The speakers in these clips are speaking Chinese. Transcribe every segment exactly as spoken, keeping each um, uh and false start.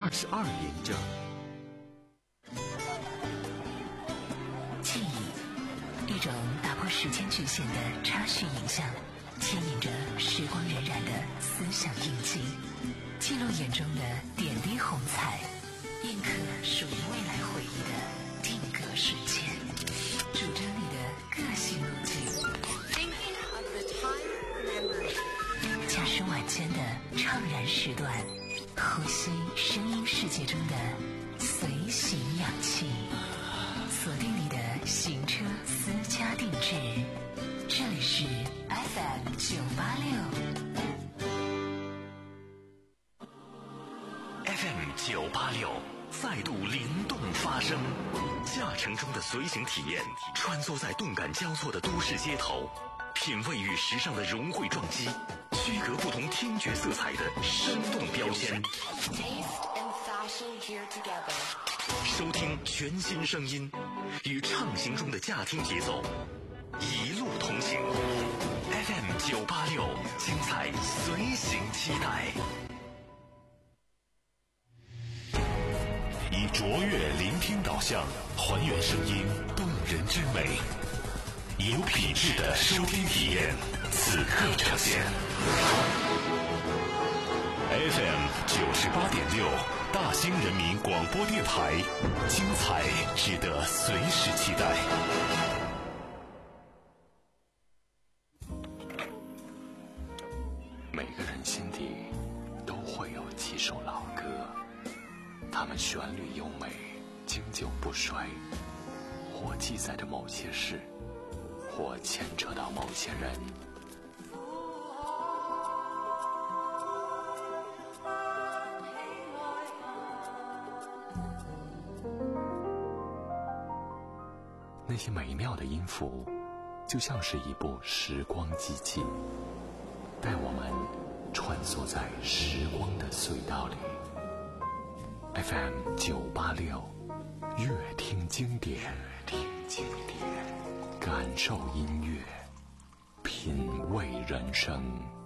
十二连着。 记忆，一种打破时间局限的插叙影像，牵引着时光荏苒的思想印记，记录眼中的点滴红彩，印刻属于未来回忆的定格瞬间，主张你的个性路径。驾驶晚间的怅然时段，呼吸声音世界中的随行氧气，锁定你的行车私家定制。这里是 F M 九八六 F M 九八六再度灵动发声，驾乘中的随行体验，穿梭在动感交错的都市街头，品味与时尚的融汇撞击，区隔不同听觉色彩的生动标签。收听全新声音，与畅行中的驾听节奏，一路同行。F M 九八六，精彩随行期待。 以卓越聆听导向，还原声音动人之美，有品质的收听体验，此刻呈现。F M 九十八点六，大兴人民广播电台，精彩值得随时期待。 每个人心底都会有几首老歌，它们旋律优美，经久不衰，或记载着某些事，或牵扯到某些人。那些美妙的音符，就像是一部时光机器，带我们穿梭在时光的隧道里。F M 九八六，乐听经典，乐听经典，感受音乐，品味人生。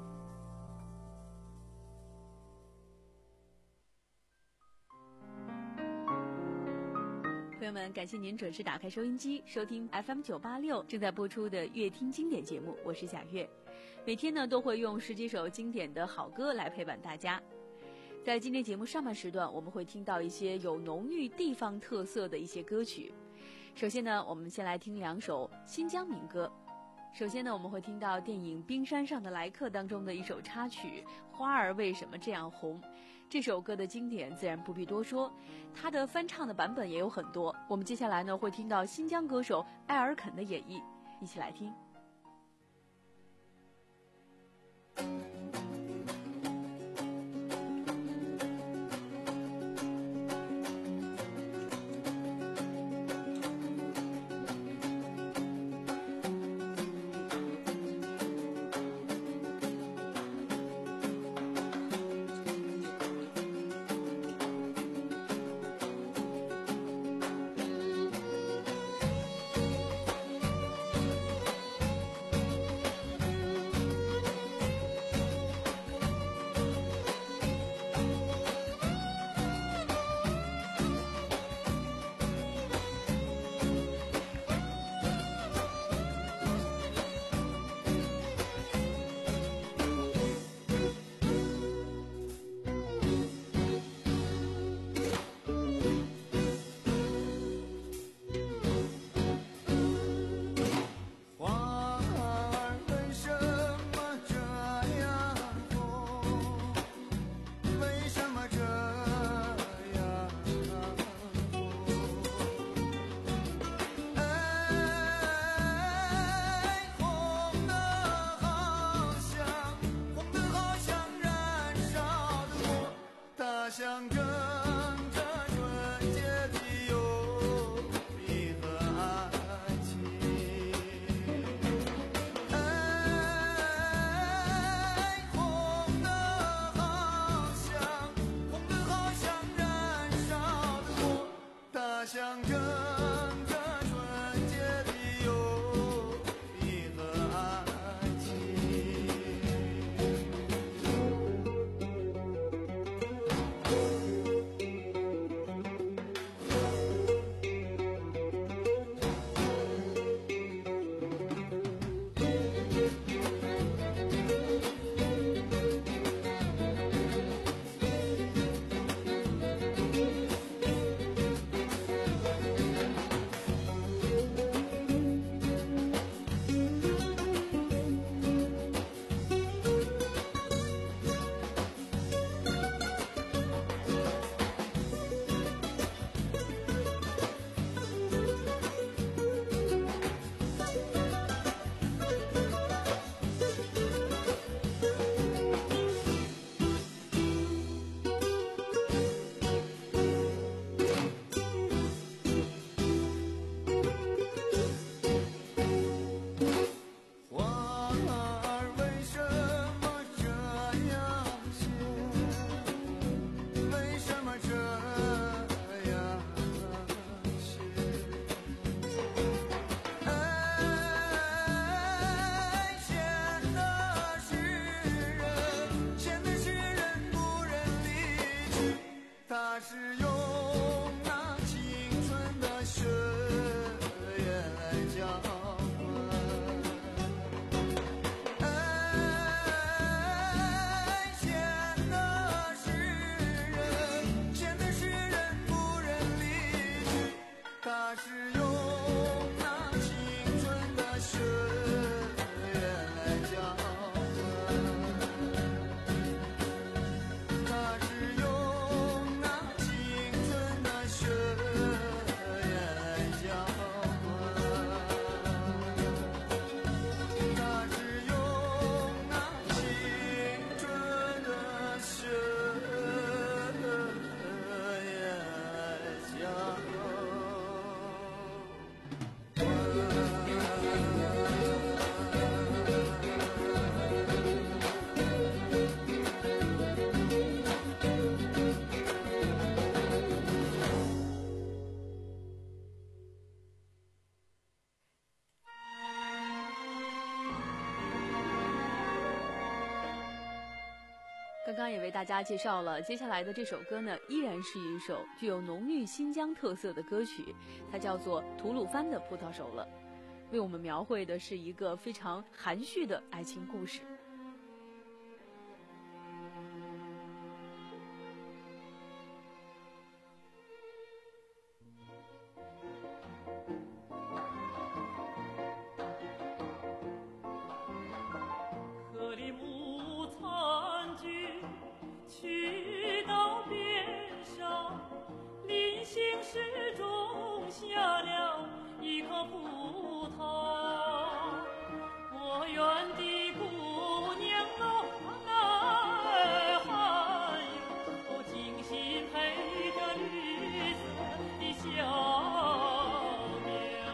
朋友们，感谢您准时打开收音机，收听 F M 九八六正在播出的乐听经典节目，我是贾月。每天呢都会用十几首经典的好歌来陪伴大家。在今天节目上半时段，我们会听到一些有浓郁地方特色的一些歌曲。首先呢，我们先来听两首新疆民歌。首先呢，我们会听到电影《冰山上的来客》当中的一首插曲《花儿为什么这样红》。这首歌的经典自然不必多说，它的翻唱的版本也有很多。我们接下来呢会听到新疆歌手艾尔肯的演绎，一起来听。 它是用那青春的血液来浇灌。爱显得是人，显得是人不忍离去。它是用那青春的血液来浇灌。它是用那青春的血液来浇灌。它是用那青春的血液来浇刚刚也为大家介绍了，接下来的这首歌呢，依然是一首具有浓郁新疆特色的歌曲，它叫做《吐鲁番的葡萄熟了》，为我们描绘的是一个非常含蓄的爱情故事。 河里木残菊去到边上，临行时种下了一颗葡萄。我园的姑娘哦，那还有精心配着绿色的小苗。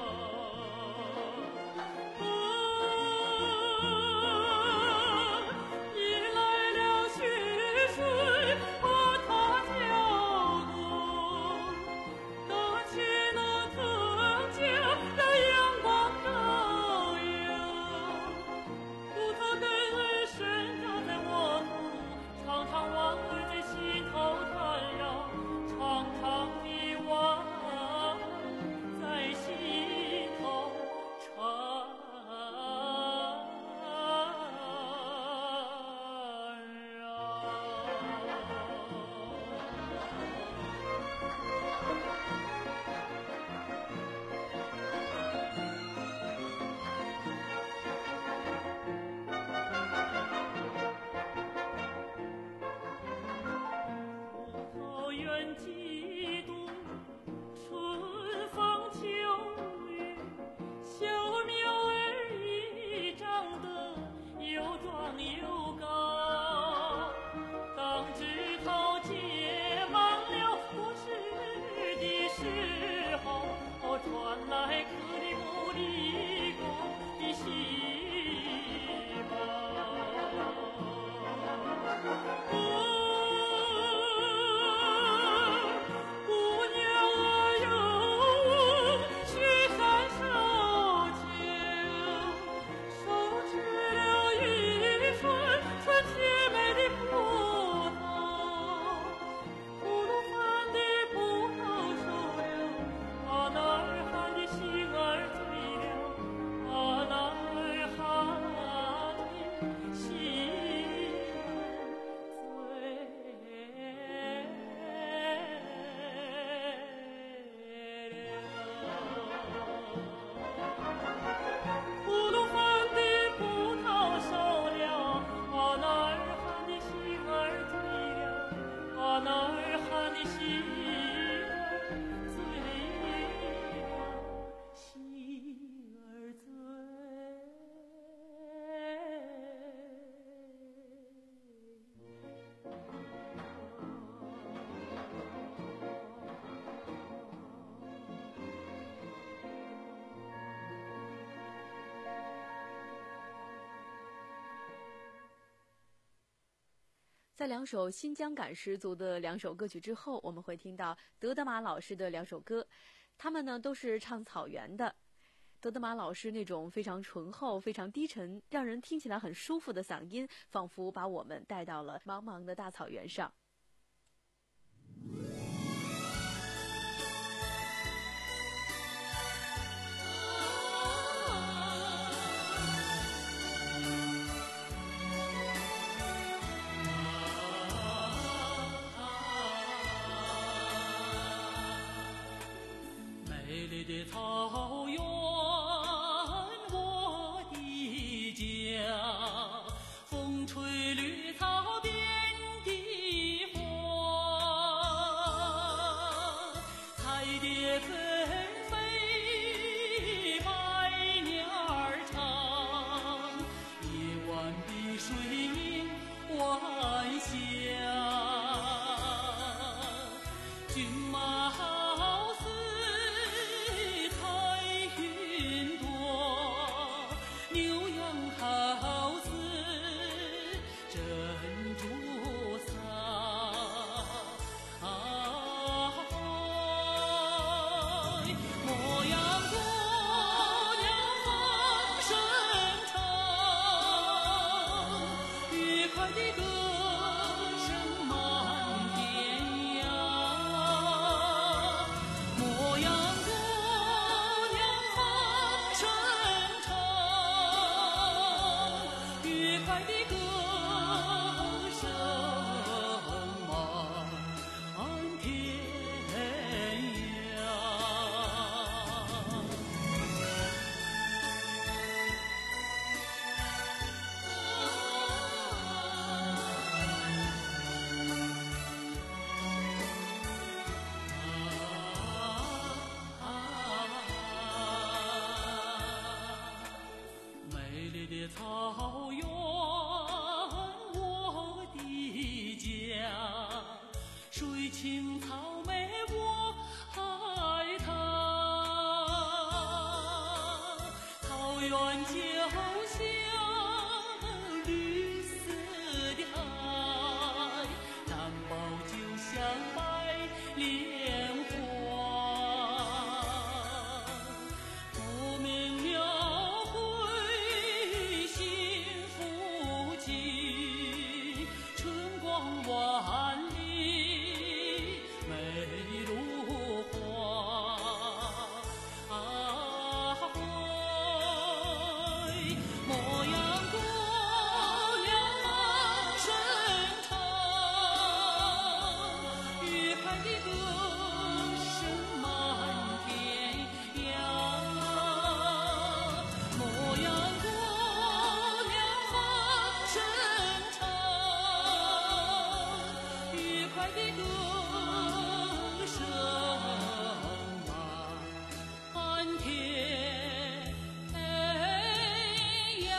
迎来了雪水把它浇灌，搭起了藤架让阳光照耀。葡萄根儿深扎在我土，长长网儿在心头缠绕，长长的网在心头缠葡萄园几度春风秋雨，小苗儿已长得又壮又高。当枝头结满了果实的时候，传来克里木里宫的喜报。姑娘儿哟，雪山守秋，手持了一串串甜美的葡萄。吐鲁番的葡萄熟了，啊那儿喊的心儿醉了，啊那儿喊的心吐鲁番的葡萄熟了，啊那儿喊的心儿醉了，啊那儿喊的心儿醉了，心儿醉。 在两首新疆感十足的两首歌曲之后，我们会听到德德玛老师的两首歌，他们呢都是唱草原的。德德玛老师那种非常醇厚、非常低沉，让人听起来很舒服的嗓音，仿佛把我们带到了茫茫的大草原上。 的草原，我的家，风吹绿草遍地花，彩蝶纷飞，百鸟儿唱，夜晚碧水映晚霞，骏马好似彩云朵，牛羊好似珍珠撒。莫让姑娘放声唱，愉快的歌声满天涯。莫让姑娘放声唱，愉快的歌声满天涯。美丽的草原，我的家，水青草莓我爱它，草原就像绿色的海，南宝就像白莲花，不明描绘幸福景，春光万里，美如花。莫让姑娘放声唱，愉快的歌声满天涯。莫让姑娘放声唱，愉快的歌声满天涯。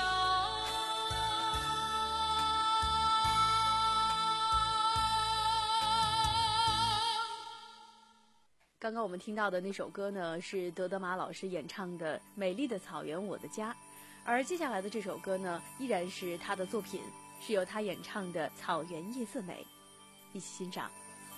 刚刚我们听到的那首歌呢，是德德玛老师演唱的《美丽的草原我的家》，而接下来的这首歌呢，依然是他的作品，是由他演唱的《草原夜色美》，一起欣赏。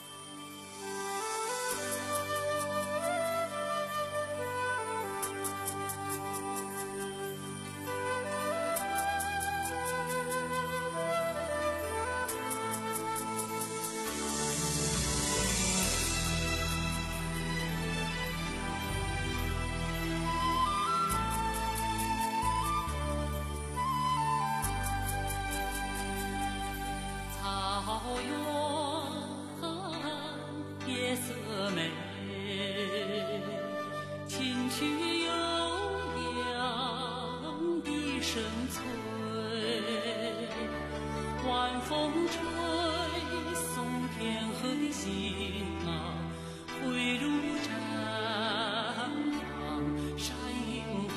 草原夜色美，清曲悠扬的声催，晚风吹送天河的星啊，汇入绽放闪银辉。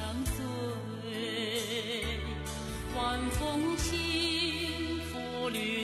风轻拂绿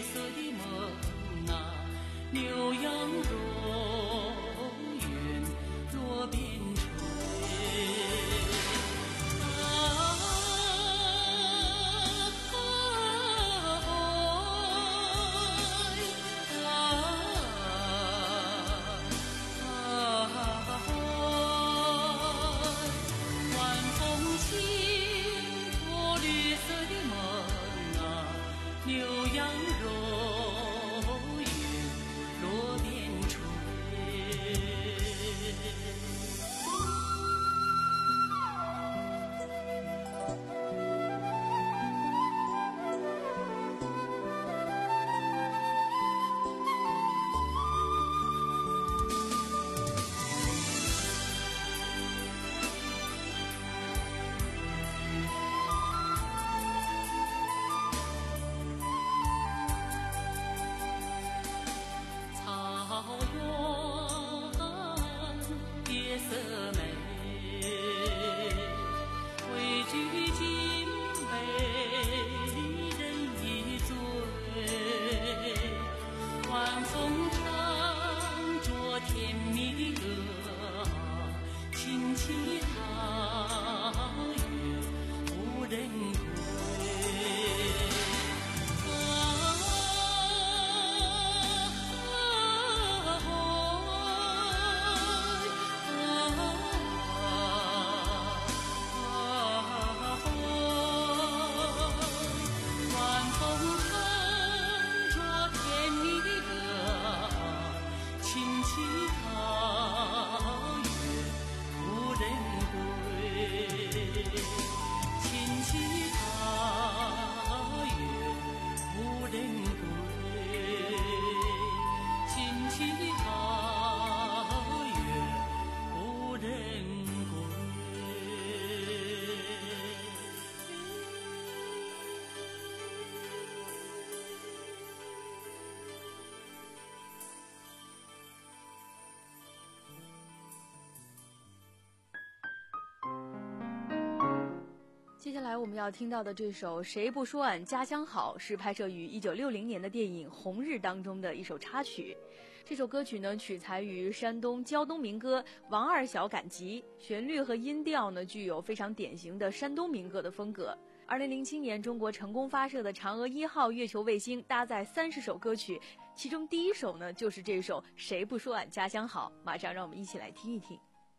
接下来我们要听到的这首《谁不说俺家乡好》是拍摄于一九六零年的电影《红日》当中的一首插曲。这首歌曲呢取材于山东胶东民歌《王二小赶集》，旋律和音调呢具有非常典型的山东民歌的风格。二零零七年，中国成功发射的嫦娥一号月球卫星搭载三十首歌曲，其中第一首呢就是这首《谁不说俺家乡好》。马上让我们一起来听一听。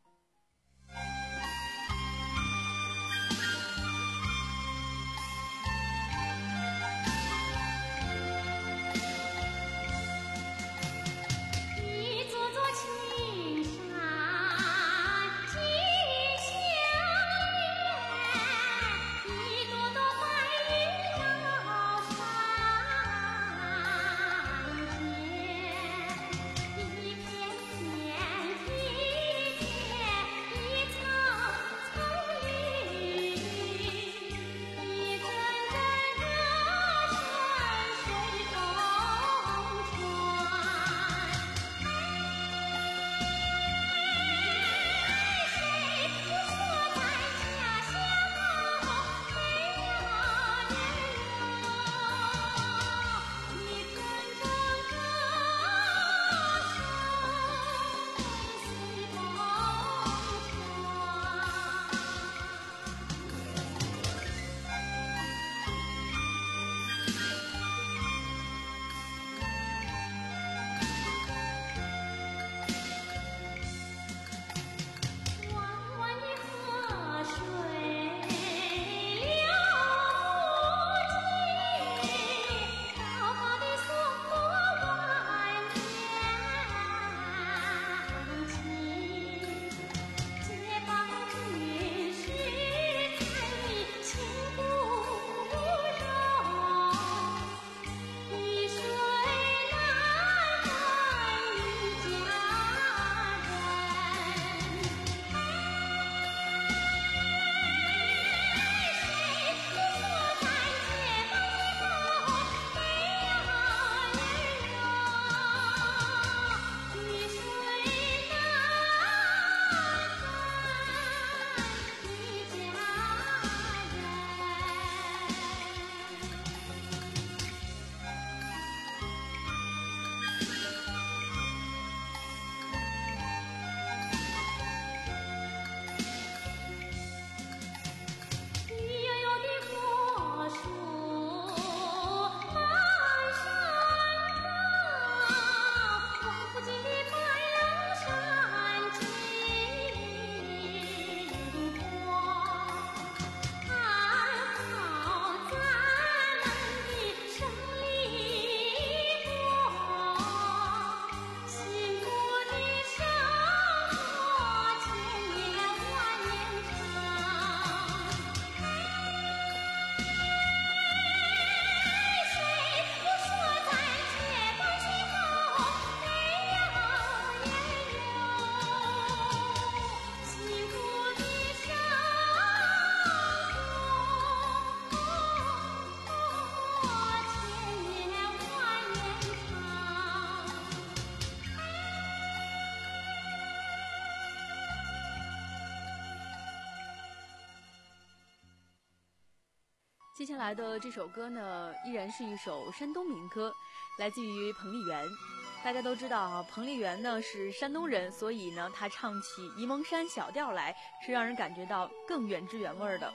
接下来的这首歌呢，依然是一首山东民歌，来自于彭丽媛。大家都知道啊，彭丽媛呢是山东人，所以呢，她唱起沂蒙山小调来，是让人感觉到更原汁原味的。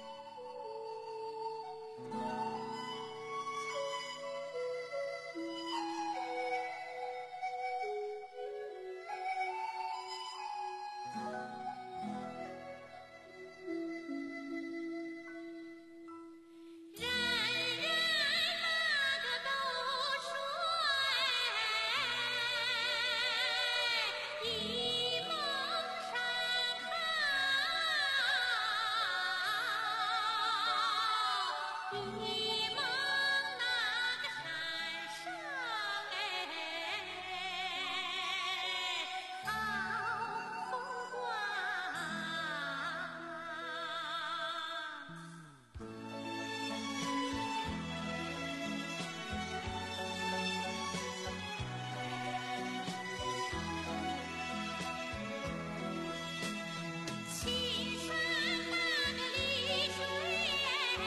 青山那个绿水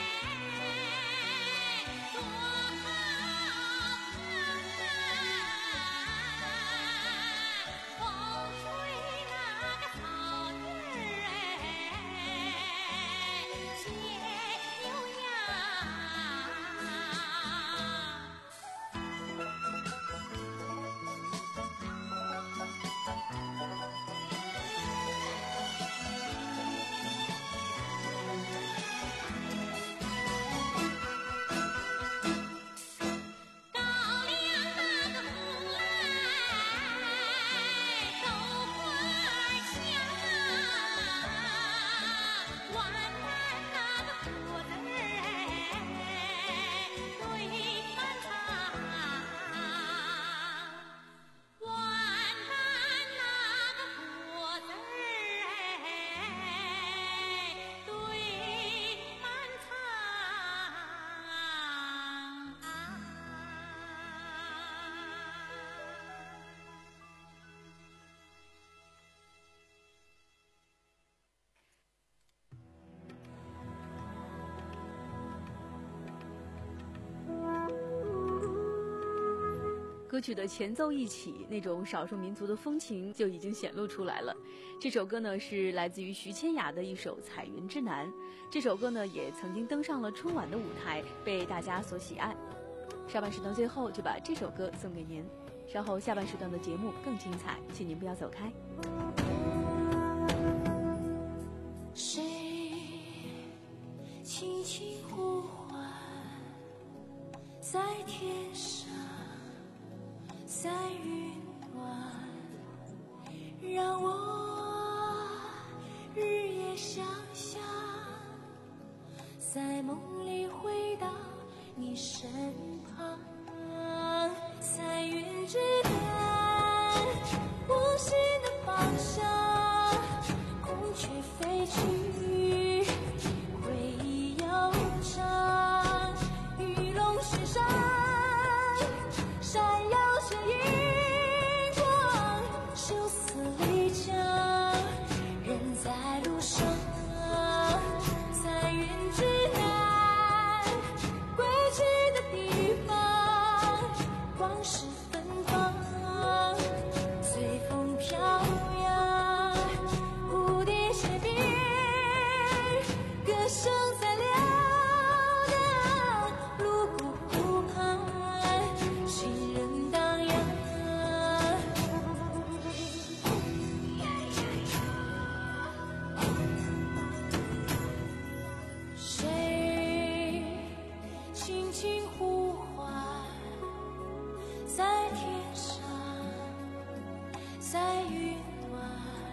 歌曲的前奏一起，那种少数民族的风情就已经显露出来了。这首歌呢是来自于徐千雅的一首《彩云之南》，这首歌呢也曾经登上了春晚的舞台，被大家所喜爱。上半时段最后就把这首歌送给您，稍后下半时段的节目更精彩，请您不要走开。 谁轻轻呼唤，在天上，在云端，让我日夜想象，在梦里回到你身旁。彩云之南，无心的方向，孔雀飞去，回忆悠长，玉龙雪山，闪耀着银光，修斯离江，人在路上。彩云之南，归去的地方，光是芬芳，随风飘扬，蝴蝶结冰，歌声在嘹亮，泸沽湖畔，行人荡漾。谁轻轻呼唤，在天上，在云端，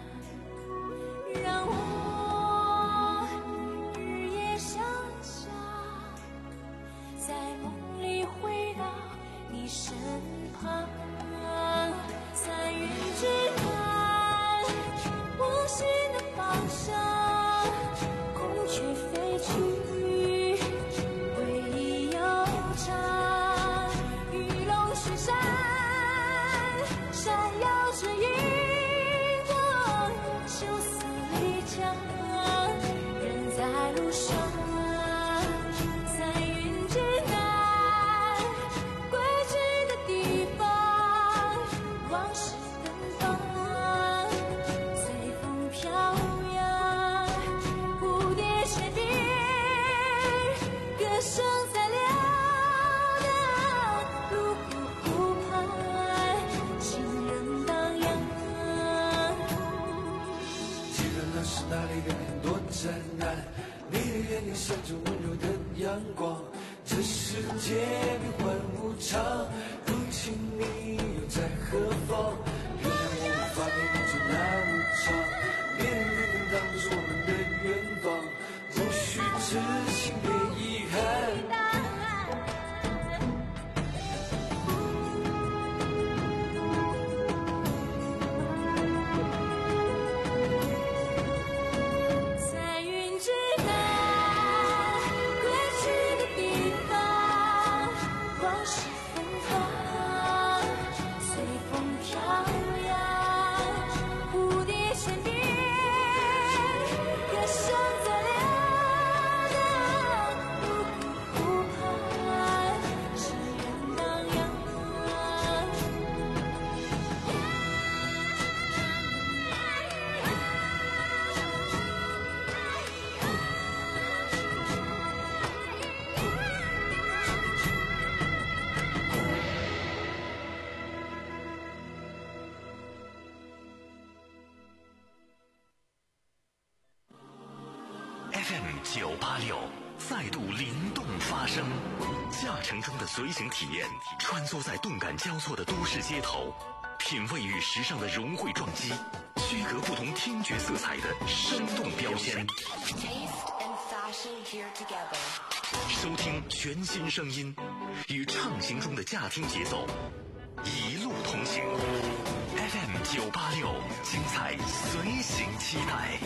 让我日夜想象，在梦里回到你身旁。彩云之南，无心的方向，孔雀飞去，回忆悠长，玉龙雪山，闪耀着银光，修斯离江，人在路上。彩云之南，归去的地方，往事芬芳，随风飘扬，蝴蝶结冰，歌声在嘹亮，泸沽湖畔，行人荡漾。 记得那是哪里的云朵湛蓝，你的眼里闪着温柔的阳光。这世界变幻无常，如今你又在何方？原谅我无法陪你走那么长，别人的天堂都是我们的远方，不须痴心别遗憾。 彩云之南，归去的地方，往事芬芳，随风飘扬，蝴蝶结冰，歌声在嘹亮，泸沽湖畔，行人荡漾。 F M 九八六再度灵动发声，驾乘中的随行体验，穿梭在动感交错的都市街头，品味与时尚的融汇撞击，区隔不同听觉色彩的生动标签。收听全新声音，与畅行中的驾听节奏，一路同行。F M 九八六，精彩随行期待。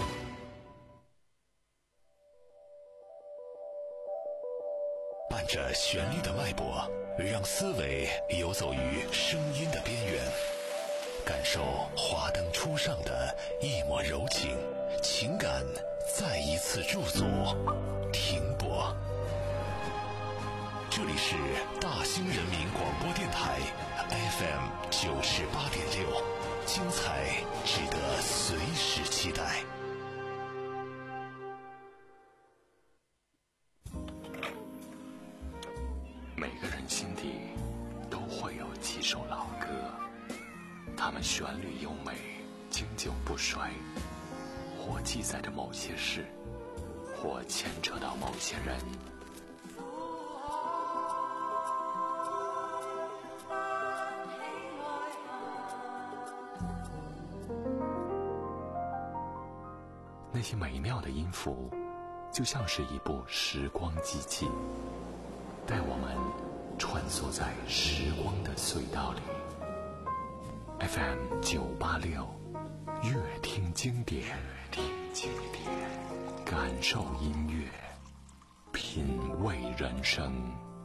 伴着旋律的脉搏，让思维游走于声音的边缘，感受华灯初上的一抹柔情，情感再一次驻足停泊。 这里是大兴人民广播电台 F M 九十八点六，精彩值得随时期待。 每个人心底都会有几首老歌，它们旋律优美，经久不衰，或记载着某些事，或牵扯到某些人。那些美妙的音符，就像是一部时光机器，带我们穿梭在时光的隧道里。F M 九八六，乐听经典，乐听经典，感受音乐，品味人生。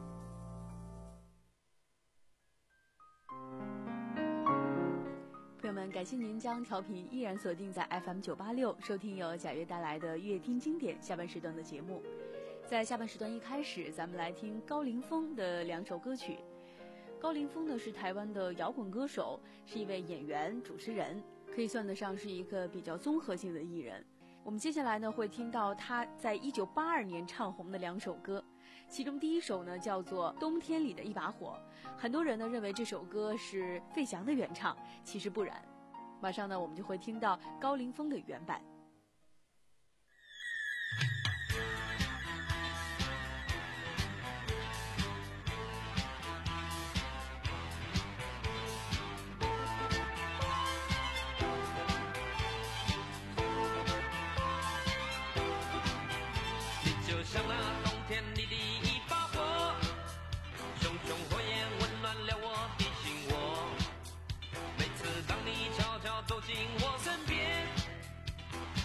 朋友们，感谢您将调频依然锁定在 F M 九八六，收听由贾月带来的乐听经典下半时段的节目。在下半时段一开始，咱们来听高凌风的两首歌曲。高凌风呢是台湾的摇滚歌手，是一位演员、主持人，可以算得上是一个比较综合性的艺人。我们接下来呢会听到他在一九八二年唱红的两首歌，其中第一首呢叫做《冬天里的一把火》，很多人呢认为这首歌是费翔的原唱，其实不然。马上呢我们就会听到高凌风的原版。 就像那冬天里的一把火，熊熊火焰温暖了我的心窝。每次当你悄悄走进我身边，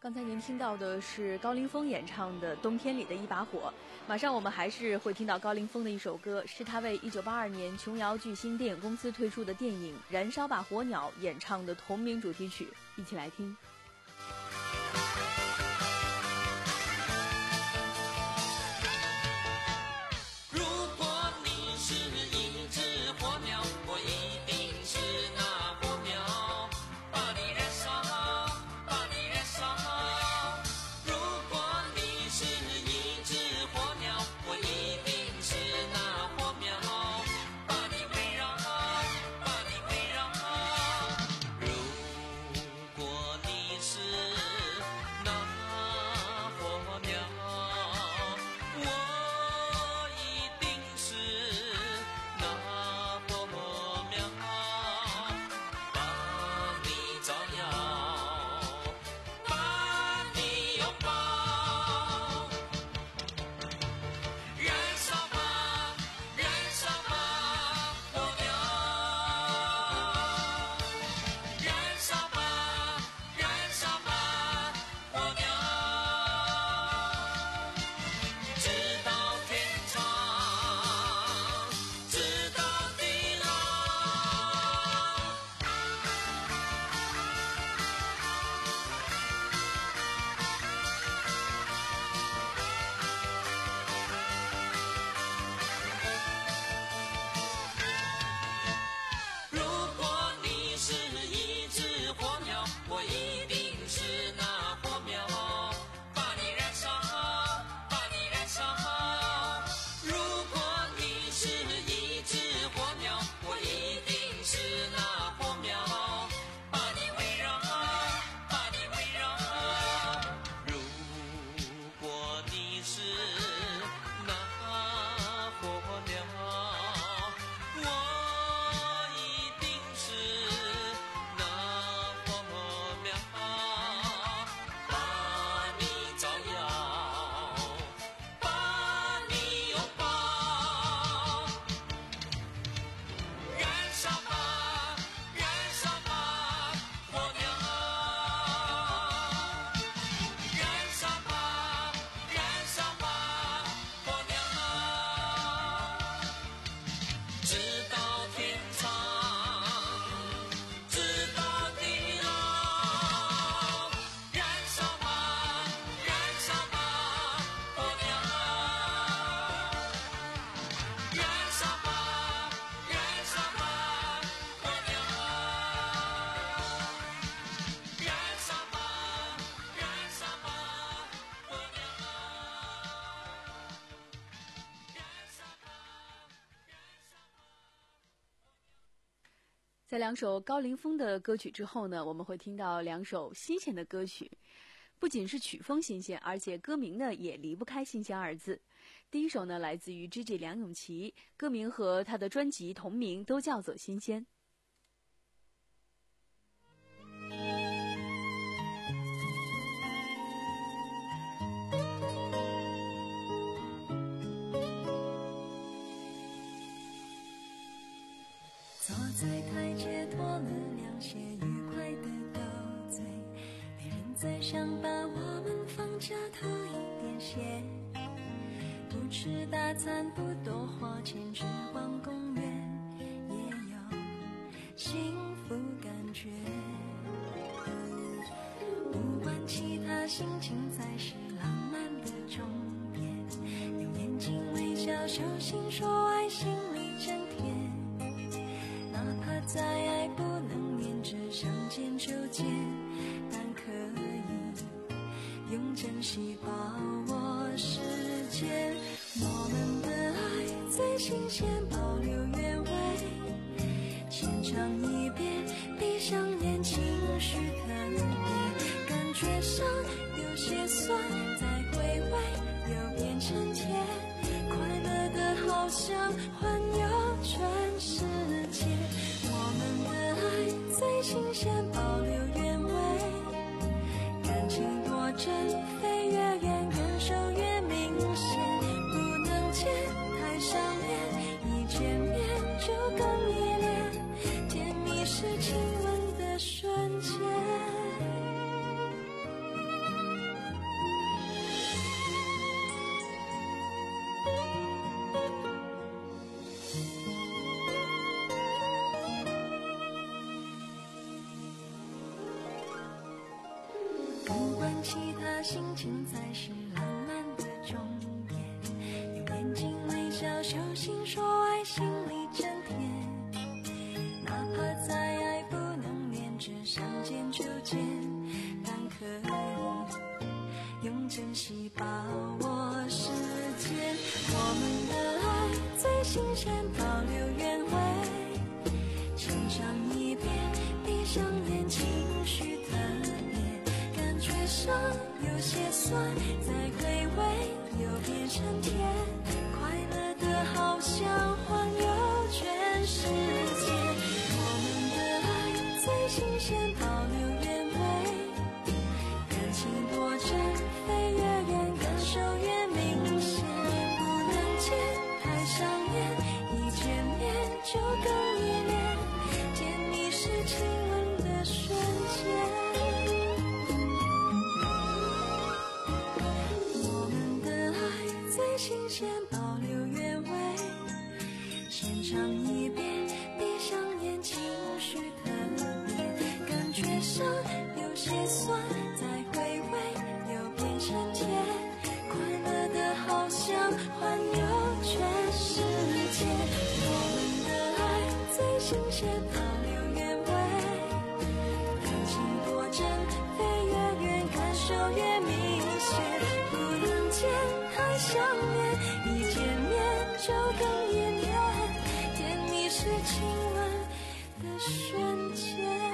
刚才您听到的是高凌风演唱的《冬天里的一把火》，马上我们还是会听到高凌风的一首歌，是他为一九八二年琼瑶巨星电影公司推出的电影《燃烧吧火鸟》演唱的同名主题曲，一起来听。 如果你是一只火鸟，我一定是那火苗，把你燃烧，把你燃烧。如果你是一只火鸟，我一定是那火苗，把你围绕，把你围绕。如果你是那火鸟，我一定是那火苗，把你照耀，把你拥抱。燃烧吧，燃烧吧，火苗！燃烧吧，燃烧吧，火苗！直到天长，直到地老。如果你是一只火鸟，我一定是那火苗，把你燃烧，把你燃烧。如果你是一只火鸟，我一定是那火苗，把你围绕，把你围绕。如果你是那火鸟，我一定是那火苗，把你照耀，把你拥抱。燃烧吧，燃烧吧，火苗！燃烧吧，燃烧吧，火苗！直到天长，直到地老。燃烧吧，燃烧吧，火苗！燃烧吧，燃烧吧，火苗！燃烧吧，燃烧吧，火苗！ 在两首高凌风的歌曲之后呢，我们会听到两首新鲜的歌曲，不仅是曲风新鲜，而且歌名呢也离不开新鲜二字。第一首呢来自于 G G 梁咏琪，歌名和他的专辑同名都叫做新鲜。 坐在台阶脱了凉鞋，愉快的斗嘴，没人再想把我们放假偷一点血，不吃大餐，不多花钱，只逛公园，也有幸福感觉。不管其他，心情才是浪漫的终点，用眼睛微笑，手心说爱，心里真甜。哪怕再爱不能黏着，想见就见，但可以用珍惜把握时间。我们的爱最新鲜，保留原味，浅尝一遍，闭上眼，情绪特别，感觉上有些酸，再回味又变成甜，快乐的好像环游全世界。我们的爱最新鲜，保留原味，感情多真，飞越远，感受越明显，不能见太想念，一见面就更依恋，甜蜜是亲吻的瞬间。 其他心情才是浪漫的终点。用眼睛微笑手心说爱，心里真甜。哪怕再爱不能连着相见就见，但可以用珍惜把握时间。我们的爱最新鲜，保留原味，欣赏一遍，闭上眼，情绪特别，感觉上有些酸，再回味又变成甜，快乐的好像环游全世界。我们的爱最新鲜，保留原味，感情多真，飞越远，感受越明显，不能见太想念，一见面就更依恋，甜蜜是亲吻的瞬间。我们的爱最新鲜，保留原味，先尝一遍，闭上眼，情绪特别，感觉上有些酸，再回味又变成甜，快乐的好像环游全世界。我们的爱最新鲜，保留原味，感情多真，飞越远，感受越明显，不能见太想念，一见面就更依恋，甜蜜是亲吻的瞬间。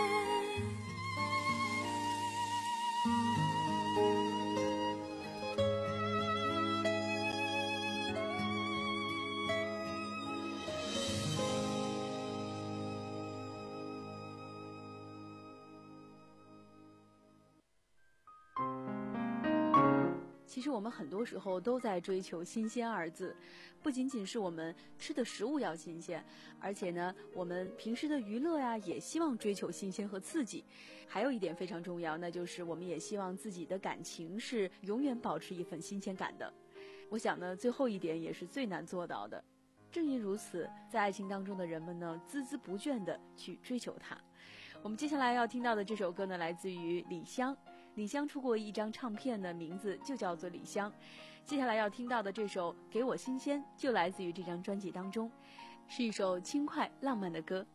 其实我们很多时候都在追求新鲜二字，不仅仅是我们吃的食物要新鲜，而且呢，我们平时的娱乐呀，也希望追求新鲜和刺激。还有一点非常重要，那就是我们也希望自己的感情是永远保持一份新鲜感的。我想呢，最后一点也是最难做到的。正因如此，在爱情当中的人们呢，孜孜不倦地去追求它。我们接下来要听到的这首歌呢，来自于李湘。李湘出过一张唱片的名字就叫做李湘。接下来要听到的这首《给我新鲜》就来自于这张专辑当中，是一首轻快浪漫的歌。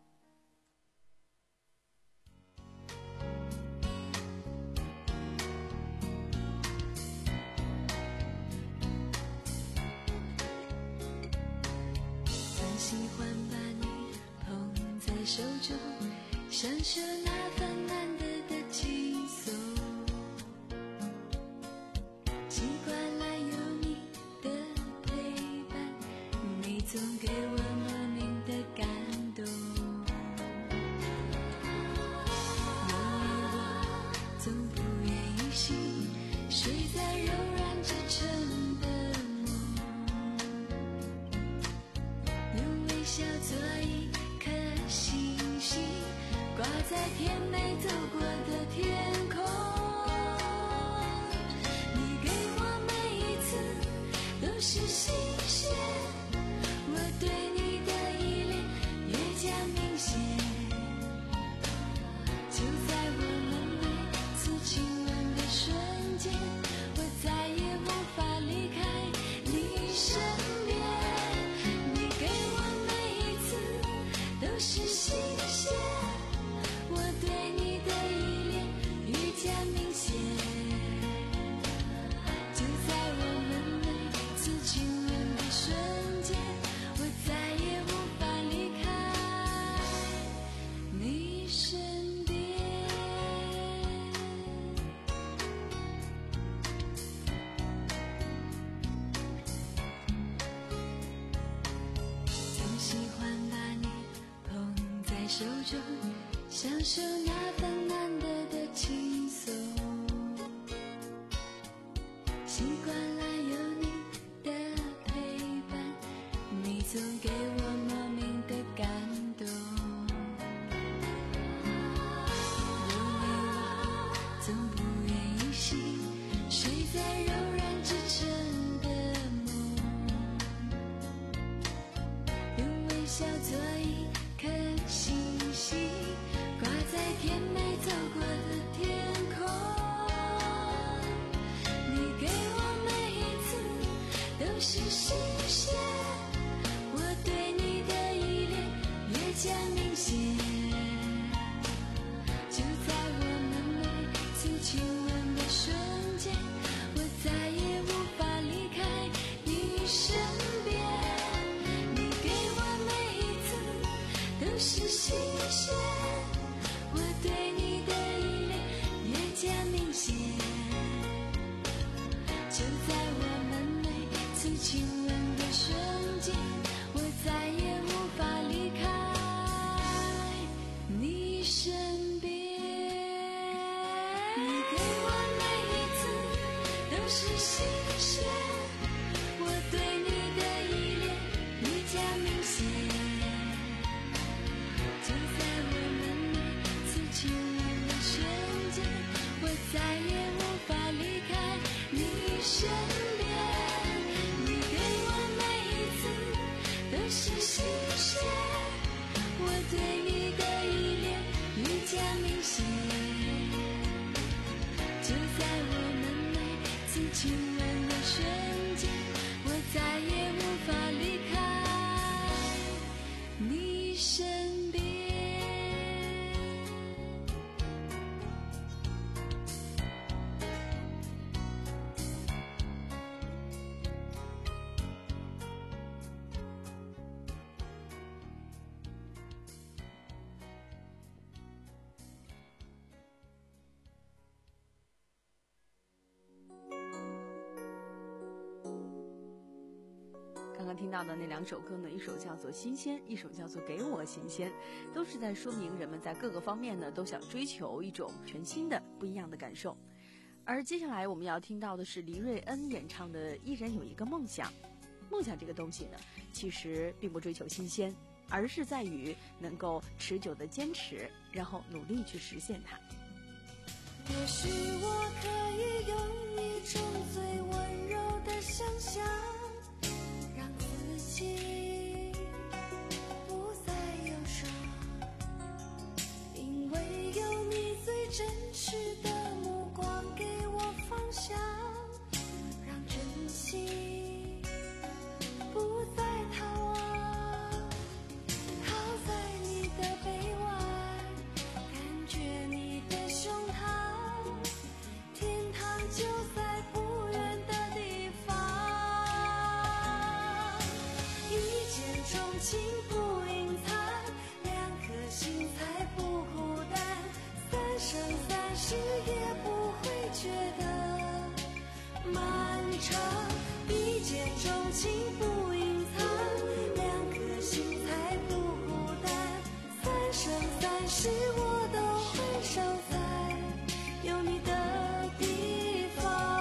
很喜欢把你捧在手中，享受那份难得的轻松，习惯了有你的陪伴，你总给我莫名的感动。有你我总不愿意醒，睡在柔软支撑的梦，用微笑做一颗星星，挂在甜美走过的天空。你给我每一次都是新鲜，我对你的依恋越加明显，就在我们每次亲吻的瞬间，我再也无法离开你身边。你给我每一次都是新鲜，我对你的依恋愈加明显，就在我们每次亲吻的瞬间，我再也无法离开你身边。总喜欢把你捧在手中，享受那份难得的轻松，习惯了有你的陪伴，你总给我莫名的感动。有你我总不愿意醒，睡在柔软支撑的梦，用微笑做一颗星星，挂在甜美亲吻的瞬间，我再也无法离开你身边。 刚刚听到的那两首歌呢，一首叫做《新鲜》，一首叫做《给我新鲜》，都是在说明人们在各个方面呢都想追求一种全新的、不一样的感受。而接下来我们要听到的是黎瑞恩演唱的《一人有一个梦想》。梦想这个东西呢，其实并不追求新鲜，而是在于能够持久的坚持，然后努力去实现它。 也许我可以用一种最温柔的想象，让自己不再忧伤，因为有你最真实的目光给我方向，让真心不再逃亡，靠在你的臂弯，感觉你的胸膛，天堂就在不远的地方。一见钟情不隐藏，两颗心才不孤单，三生三世也不会觉得漫长。一见钟情不隐藏，两颗心才不孤单，三生三世我都会守在有你的地方。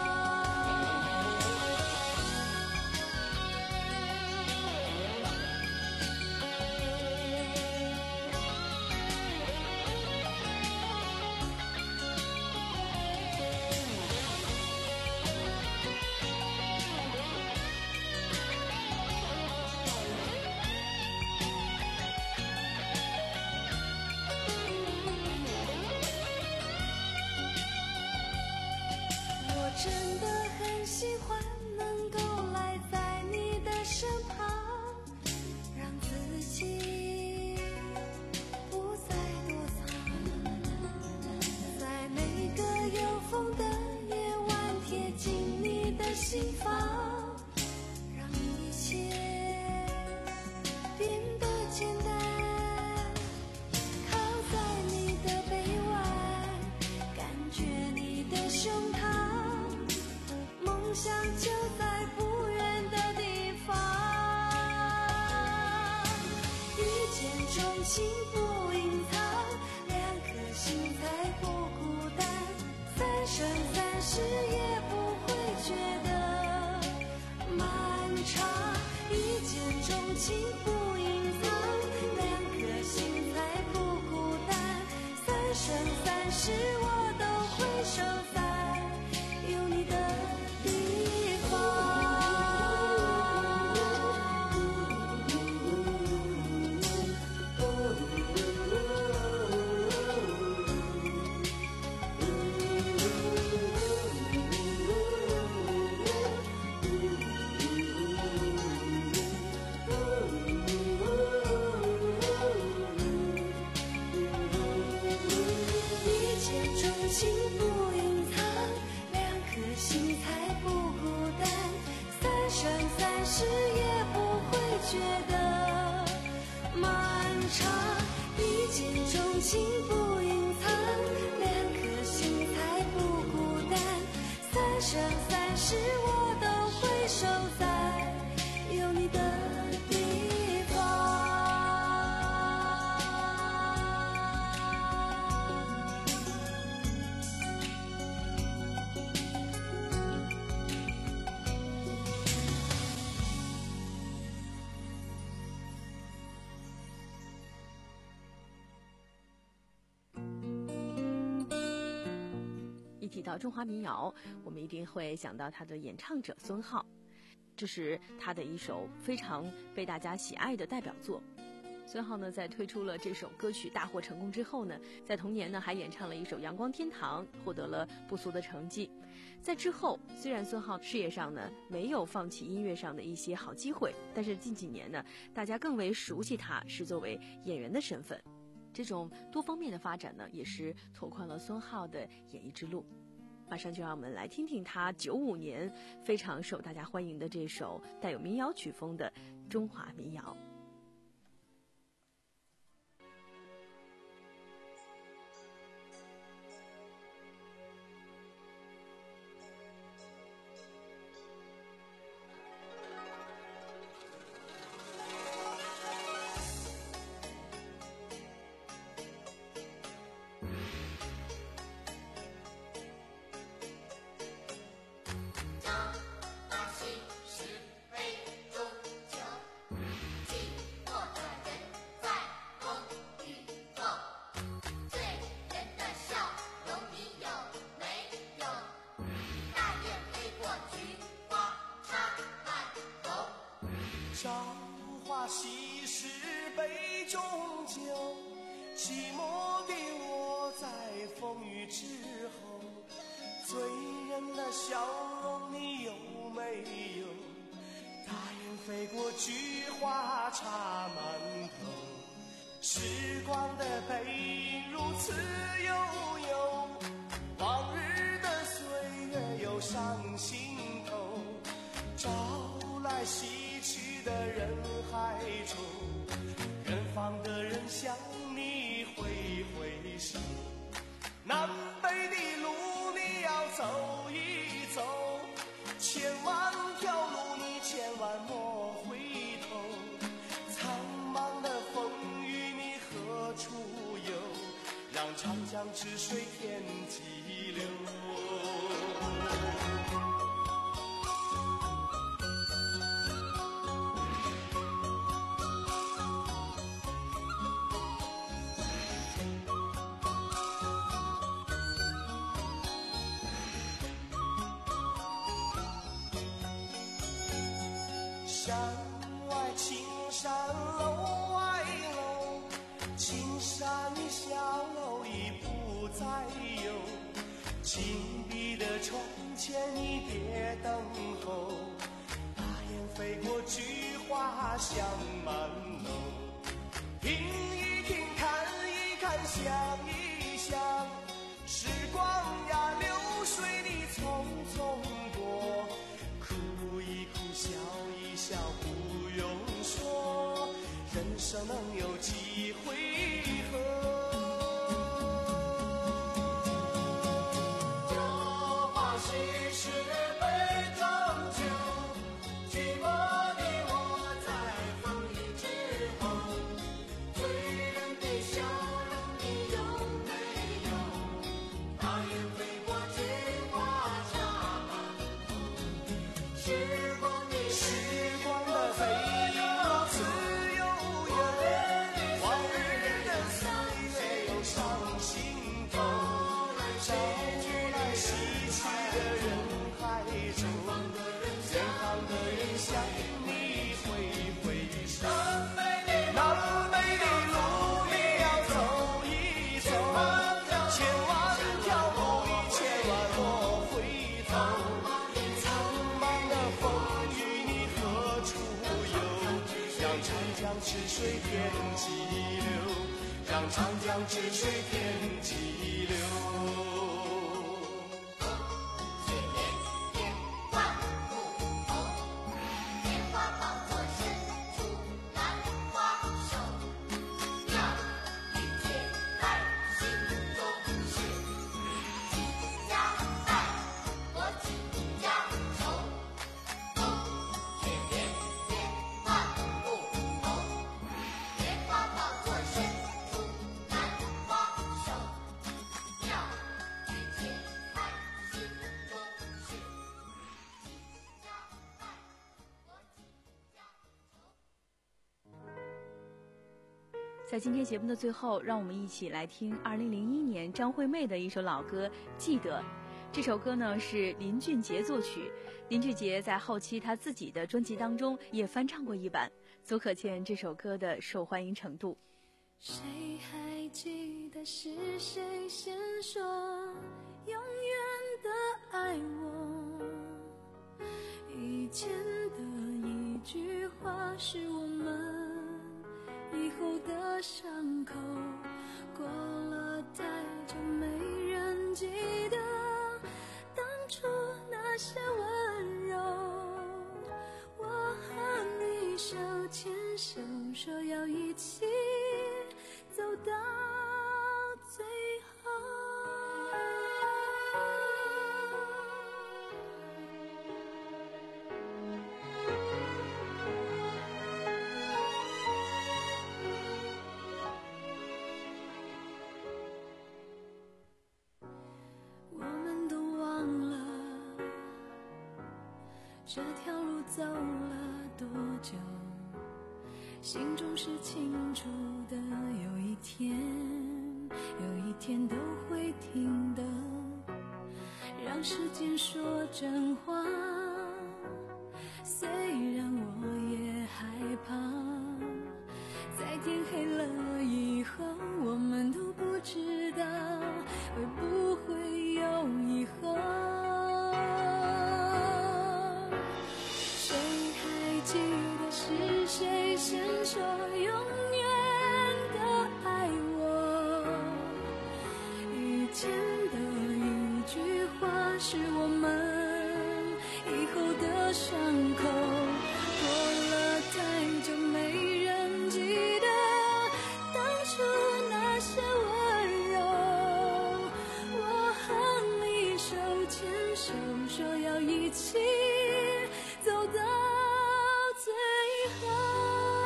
我真的很喜欢能够赖在你的身旁，让自己不再躲藏，在每个有风的夜晚贴近你的心房，让一切变得简单，靠在你的臂弯，感觉你的胸膛，梦想就在不远的地方。一见钟情不隐藏，两颗心才不孤单，三生三世也不会觉得漫长。一见钟情不隐藏，两颗心才不孤单，三生三世我都会守在有你的地方。一见钟情不隐藏，两颗心才不孤单，三生三世也不会觉得漫长。一见钟情不隐藏，两颗心才不孤单，三生三世我都会守在有你的地方。 一提到中华民谣，我们一定会想到他的演唱者孙浩，这是他的一首非常被大家喜爱的代表作。 孙浩呢，在推出了这首歌曲大获成功之后呢，在同年呢还演唱了一首《阳光天堂》，获得了不俗的成绩。在之后，虽然孙浩事业上呢没有放弃音乐上的一些好机会，但是近几年呢，大家更为熟悉他是作为演员的身份。这种多方面的发展呢，也是拓宽了孙浩的演艺之路。马上就让我们来听听他九五年非常受大家欢迎的这首带有民谣曲风的中华民谣。 朝花夕拾杯中酒，寂寞的我在风雨之后，醉人的笑容你有没有？大雁飞过，菊花插满头，时光的背影如此悠悠，往日的岁月又上心头，朝来夕去的人海中，远方的人向你挥挥手，南北的路你要走一走，千万条路你千万莫回头，苍茫的风雨你何处有？让长江之水天际流。山外青山楼外楼，青山小楼已不再有，紧闭的窗前你别等候，大雁飞过，菊花香满楼，听一听看一看想一想，时光呀流水你匆匆过，哭一哭笑一笑不用说，人生能有几回合？朝花夕拾杯中酒，寂寞的我在风雨之后，醉人的笑容你有没有？大雁飞过，菊花插满头，时光的时光的背影如此悠悠，往日的岁月又上心头，朝来夕去的人海中，远方的人向你挥挥手，南北的路你要走一走，千万条路你千万莫回头，苍茫的风雨你何处有？让长江之水天际流，让长江之水天际流。 在今天节目的最后，让我们一起来听二零零一年张惠妹的一首老歌《记得》。这首歌呢是林俊杰作曲，林俊杰在后期他自己的专辑当中也翻唱过一版。 足可见这首歌的受欢迎程度。 谁还记得是谁先说永远的爱我？以前的一句话是我们以后的伤口，过了太久没人记得当初那些温柔。我和你手牵手，说要一起走到最后。我们都忘了这条路走了多久，心中是清楚的，有一天有一天都会停的，让时间说真话，虽然我也害怕，在天黑了以后，我们都不知道会不会有以后。谁还记得是谁先说永远的爱我？以前的一句话是我们以后的伤口，过了太久没人记得当初那些温柔。我和你手牵手，说要一起走到最后。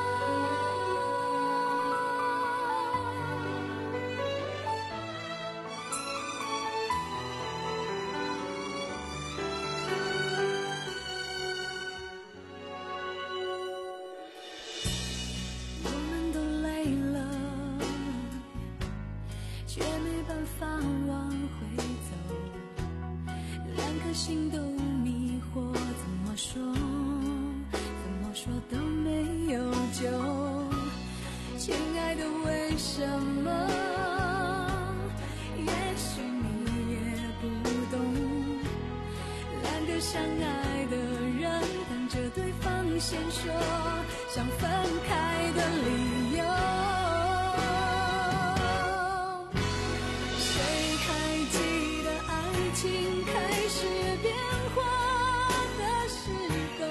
我们都累了，却没办法往回走，两颗心都迷惑，怎么说怎么说都没有救。亲爱的，为什么？也许你也不懂，两个相爱的人等着对方先说想分开的理由。谁还记得爱情开始变化的时候？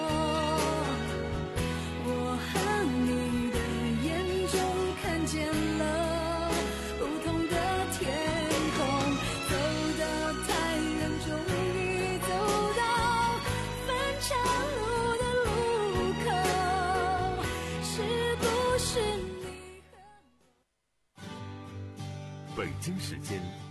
我和你的眼中看见了不同的天空，走到太远，终于走到分岔路的路口，是不是你和我？ 北京时间